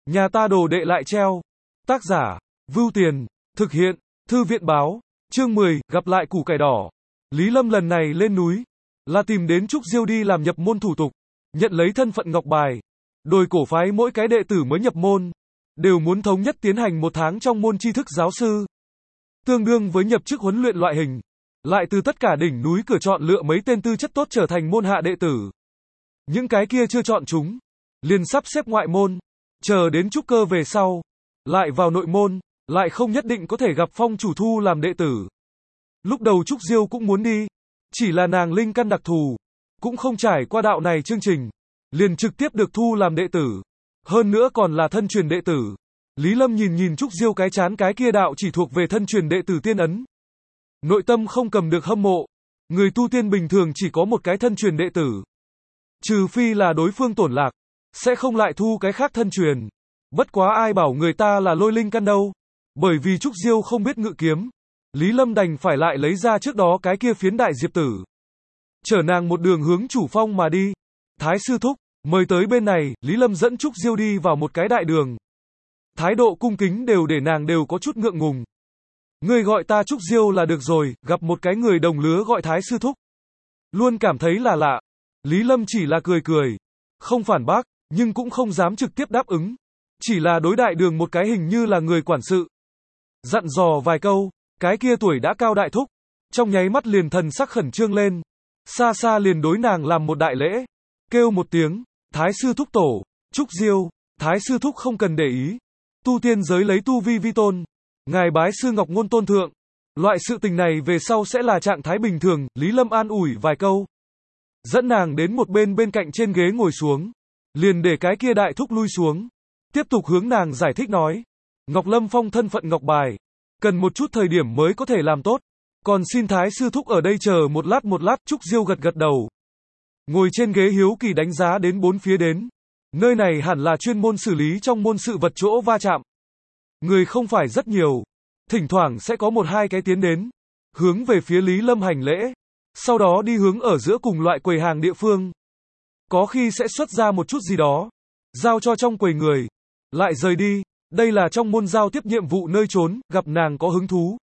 Nhà ta đồ đệ lại treo. Tác giả, Vưu Tiền, thực hiện, Thư viện báo, chương 10, gặp lại củ cải đỏ. Lý Lâm lần này lên núi, là tìm đến Trúc Diêu đi làm nhập môn thủ tục, nhận lấy thân phận ngọc bài. Đồi cổ phái mỗi cái đệ tử mới nhập môn, đều muốn thống nhất tiến hành 1 tháng trong môn tri thức giáo sư. Tương đương với nhập chức huấn luyện loại hình. Lại từ tất cả đỉnh núi cửa chọn lựa mấy tên tư chất tốt trở thành môn hạ đệ tử. Những cái kia chưa chọn chúng, liền sắp xếp ngoại môn, chờ đến trúc cơ về sau, lại vào nội môn, lại không nhất định có thể gặp phong chủ thu làm đệ tử. Lúc đầu Trúc Diêu cũng muốn đi, chỉ là nàng linh căn đặc thù, cũng không trải qua đạo này chương trình, liền trực tiếp được thu làm đệ tử. Hơn nữa còn là thân truyền đệ tử. Lý Lâm nhìn nhìn Trúc Diêu cái chán cái kia đạo chỉ thuộc về thân truyền đệ tử tiên ấn. Nội tâm không cầm được hâm mộ. Người tu tiên bình thường chỉ có một cái thân truyền đệ tử. Trừ phi là đối phương tổn lạc, sẽ không lại thu cái khác thân truyền. Bất quá ai bảo người ta là lôi linh căn đâu. Bởi vì Trúc Diêu không biết ngự kiếm, Lý Lâm đành phải lại lấy ra trước đó cái kia phiến đại diệp tử. Chở nàng một đường hướng chủ phong mà đi. Thái sư thúc, mời tới bên này. Lý Lâm dẫn Trúc Diêu đi vào một cái đại đường. Thái độ cung kính đều để nàng đều có chút ngượng ngùng. Ngươi gọi ta Trúc Diêu là được rồi, gặp một cái người đồng lứa gọi Thái sư thúc. Luôn cảm thấy là lạ. Lý Lâm chỉ là cười cười, không phản bác, nhưng cũng không dám trực tiếp đáp ứng. Chỉ là đối đại đường một cái hình như là người quản sự. Dặn dò vài câu, cái kia tuổi đã cao đại thúc, trong nháy mắt liền thần sắc khẩn trương lên. Xa xa liền đối nàng làm một đại lễ, kêu một tiếng, Thái sư thúc tổ. Trúc Diêu, Thái sư thúc không cần để ý. Tu tiên giới lấy tu vi vi tôn, ngài bái sư ngọc ngôn tôn thượng. Loại sự tình này về sau sẽ là trạng thái bình thường. Lý Lâm an ủi vài câu, dẫn nàng đến một bên cạnh trên ghế ngồi xuống, liền để cái kia đại thúc lui xuống, tiếp tục hướng nàng giải thích nói, Ngọc Lâm Phong thân phận ngọc bài, cần một chút thời điểm mới có thể làm tốt, còn xin Thái sư thúc ở đây chờ một lát. Trúc Diêu gật gật đầu, ngồi trên ghế hiếu kỳ đánh giá đến bốn phía đến. Nơi này hẳn là chuyên môn xử lý trong môn sự vật chỗ va chạm. Người không phải rất nhiều, thỉnh thoảng sẽ có 1-2 cái tiến đến, hướng về phía Lý Lâm hành lễ, sau đó đi hướng ở giữa cùng loại quầy hàng địa phương. Có khi sẽ xuất ra một chút gì đó, giao cho trong quầy người, lại rời đi. Đây là trong môn giao tiếp nhiệm vụ nơi trốn, gặp nàng có hứng thú.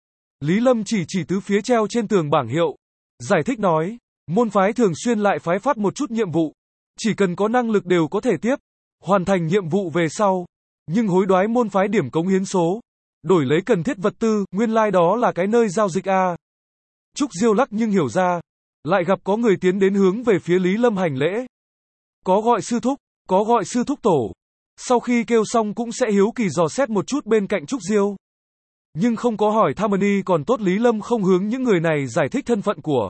Lý Lâm chỉ tứ phía treo trên tường bảng hiệu, giải thích nói, môn phái thường xuyên lại phái phát một chút nhiệm vụ, chỉ cần có năng lực đều có thể tiếp, hoàn thành nhiệm vụ về sau, nhưng hối đoái môn phái điểm cống hiến số, đổi lấy cần thiết vật tư, nguyên lai đó là cái nơi giao dịch a. Trúc Diêu lắc nhưng hiểu ra, lại gặp có người tiến đến hướng về phía Lý Lâm hành lễ. Có gọi sư thúc, có gọi sư thúc tổ. Sau khi kêu xong cũng sẽ hiếu kỳ dò xét một chút bên cạnh Trúc Diêu. Nhưng không có hỏi thăm ân còn tốt. Lý Lâm không hướng những người này giải thích thân phận của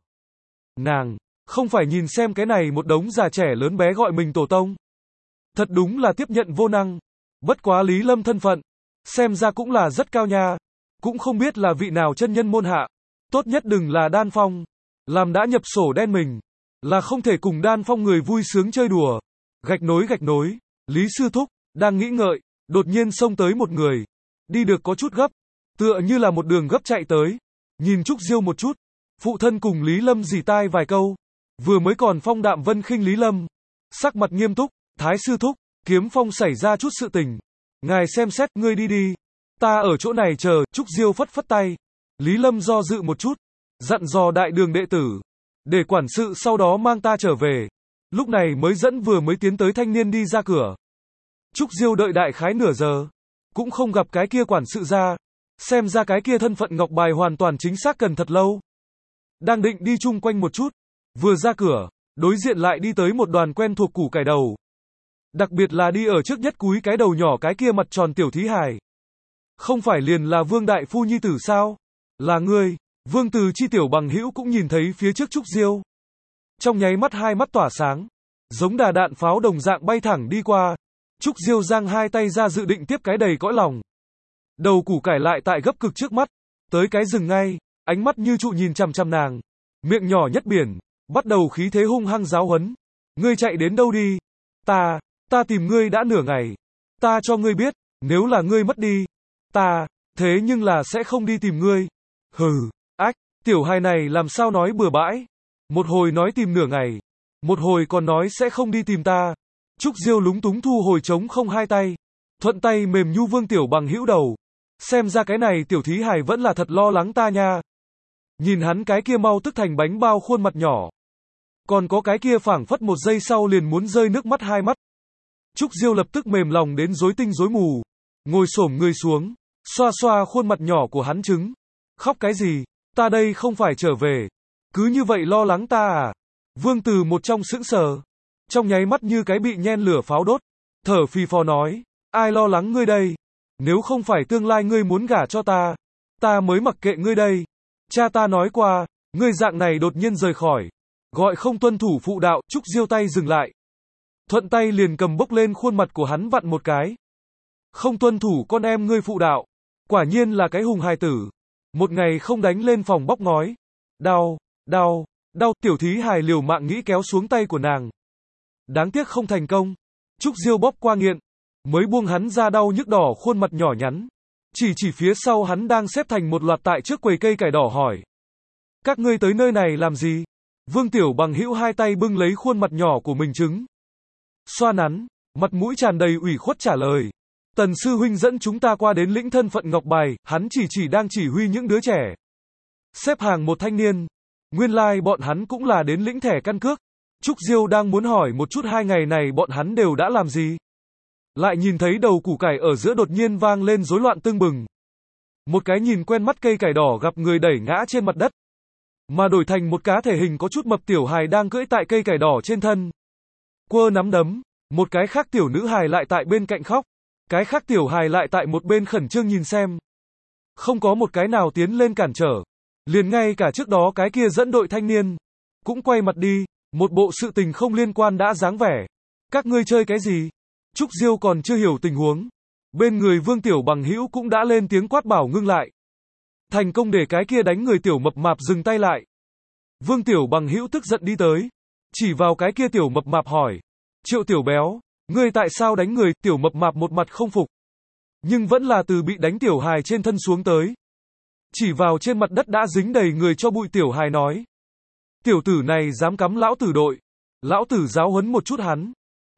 nàng, không phải nhìn xem cái này một đống già trẻ lớn bé gọi mình tổ tông. Thật đúng là tiếp nhận vô năng. Bất quá Lý Lâm thân phận, xem ra cũng là rất cao nha. Cũng không biết là vị nào chân nhân môn hạ. Tốt nhất đừng là Đan Phong. Làm đã nhập sổ đen mình, là không thể cùng Đan Phong người vui sướng chơi đùa. Gạch nối. Lý sư thúc, đang nghĩ ngợi, đột nhiên xông tới một người. Đi được có chút gấp, tựa như là một đường gấp chạy tới. Nhìn Trúc Diêu một chút, phụ thân cùng Lý Lâm rỉ tai vài câu. Vừa mới còn phong đạm vân khinh Lý Lâm, sắc mặt nghiêm túc, Thái sư thúc, kiếm phong xảy ra chút sự tình. Ngài xem xét, ngươi đi. Ta ở chỗ này chờ. Trúc Diêu phất tay. Lý Lâm do dự một chút, dặn dò đại đường đệ tử, để quản sự sau đó mang ta trở về. Lúc này mới dẫn vừa mới tiến tới thanh niên đi ra cửa. Trúc Diêu đợi đại khái nửa giờ, cũng không gặp cái kia quản sự ra. Xem ra cái kia thân phận ngọc bài hoàn toàn chính xác cần thật lâu. Đang định đi chung quanh một chút, vừa ra cửa, đối diện lại đi tới một đoàn quen thuộc củ cải đầu. Đặc biệt là đi ở trước nhất cúi cái đầu nhỏ cái kia mặt tròn tiểu thí hài. Không phải liền là Vương đại phu nhi tử sao? Là ngươi. Vương Từ Chi tiểu bằng hữu cũng nhìn thấy phía trước Trúc Diêu. Trong nháy mắt hai mắt tỏa sáng, giống đạn pháo đồng dạng bay thẳng đi qua. Trúc Diêu giang hai tay ra dự định tiếp cái đầy cõi lòng. Đầu củ cải lại tại gấp cực trước mắt, tới cái dừng ngay, ánh mắt như trụ nhìn chằm nàng, miệng nhỏ nhất biển, bắt đầu khí thế hung hăng giáo huấn. Ngươi chạy đến đâu đi? Ta tìm ngươi đã nửa ngày. Ta cho ngươi biết, nếu là ngươi mất đi, ta, thế nhưng là sẽ không đi tìm ngươi. Hừ, ách, tiểu hài này làm sao nói bừa bãi. Một hồi nói tìm nửa ngày, một hồi còn nói sẽ không đi tìm ta. Trúc Diêu lúng túng thu hồi trống không hai tay. Thuận tay mềm nhu Vương Tiểu Bằng hữu đầu. Xem ra cái này tiểu thí hài vẫn là thật lo lắng ta nha. Nhìn hắn cái kia mau tức thành bánh bao khuôn mặt nhỏ. Còn có cái kia phảng phất một giây sau liền muốn rơi nước mắt hai mắt. Trúc Diêu lập tức mềm lòng đến rối tinh rối mù. Ngồi xổm người xuống, xoa xoa khuôn mặt nhỏ của hắn trứng. Khóc cái gì, ta đây không phải trở về. Cứ như vậy lo lắng ta à? Vương Từ một trong sững sờ. Trong nháy mắt như cái bị nhen lửa pháo đốt. Thở phì phò nói, ai lo lắng ngươi đây? Nếu không phải tương lai ngươi muốn gả cho ta mới mặc kệ ngươi đây. Cha ta nói qua, ngươi dạng này đột nhiên rời khỏi. Gọi không tuân thủ phụ đạo, Trúc Diêu tay dừng lại. Thuận tay liền cầm bốc lên khuôn mặt của hắn vặn một cái. Không tuân thủ con em ngươi phụ đạo. Quả nhiên là cái hùng hài tử. Một ngày không đánh lên phòng bóc ngói. Đau, đau, đau, tiểu thí hài liều mạng nghĩ kéo xuống tay của nàng. Đáng tiếc không thành công. Trúc Diêu bóp qua nghiện. Mới buông hắn ra đau nhức đỏ khuôn mặt nhỏ nhắn. Chỉ phía sau hắn đang xếp thành một loạt tại trước quầy cây cải đỏ hỏi. Các ngươi tới nơi này làm gì? Vương Tiểu Bằng hữu hai tay bưng lấy khuôn mặt nhỏ của mình trứng. Xoa nắn, mặt mũi tràn đầy ủy khuất trả lời. Tần sư huynh dẫn chúng ta qua đến lĩnh thân phận ngọc bài, hắn chỉ đang chỉ huy những đứa trẻ. Xếp hàng một thanh niên. Nguyên lai bọn hắn cũng là đến lĩnh thẻ căn cước. Trúc Diêu đang muốn hỏi một chút 2 ngày này bọn hắn đều đã làm gì. Lại nhìn thấy đầu củ cải ở giữa đột nhiên vang lên rối loạn tưng bừng. Một cái nhìn quen mắt cây cải đỏ gặp người đẩy ngã trên mặt đất. Mà đổi thành một cá thể hình có chút mập tiểu hài đang cưỡi tại cây cải đỏ trên thân. Quơ nắm đấm, một cái khác tiểu nữ hài lại tại bên cạnh khóc. Cái khác tiểu hài lại tại một bên khẩn trương nhìn xem. Không có một cái nào tiến lên cản trở. Liền ngay cả trước đó cái kia dẫn đội thanh niên. Cũng quay mặt đi, một bộ sự tình không liên quan đã dáng vẻ. Các ngươi chơi cái gì? Trúc Diêu còn chưa hiểu tình huống. Bên người Vương Tiểu Bằng hữu cũng đã lên tiếng quát bảo ngưng lại. Thành công để cái kia đánh người tiểu mập mạp dừng tay lại. Vương Tiểu Bằng hữu tức giận đi tới. Chỉ vào cái kia tiểu mập mạp hỏi. Triệu tiểu béo, ngươi tại sao đánh người? Tiểu mập mạp một mặt không phục. Nhưng vẫn là từ bị đánh tiểu hài trên thân xuống tới. Chỉ vào trên mặt đất đã dính đầy người cho bụi tiểu hài nói. Tiểu tử này dám cắm lão tử đội. Lão tử giáo huấn một chút hắn.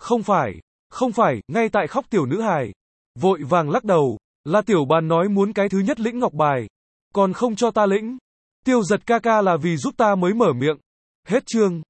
Không phải, ngay tại khóc tiểu nữ hài. Vội vàng lắc đầu, là tiểu bàn nói muốn cái thứ nhất lĩnh ngọc bài. Còn không cho ta lĩnh. Tiêu Giật ca ca là vì giúp ta mới mở miệng. Hết chương.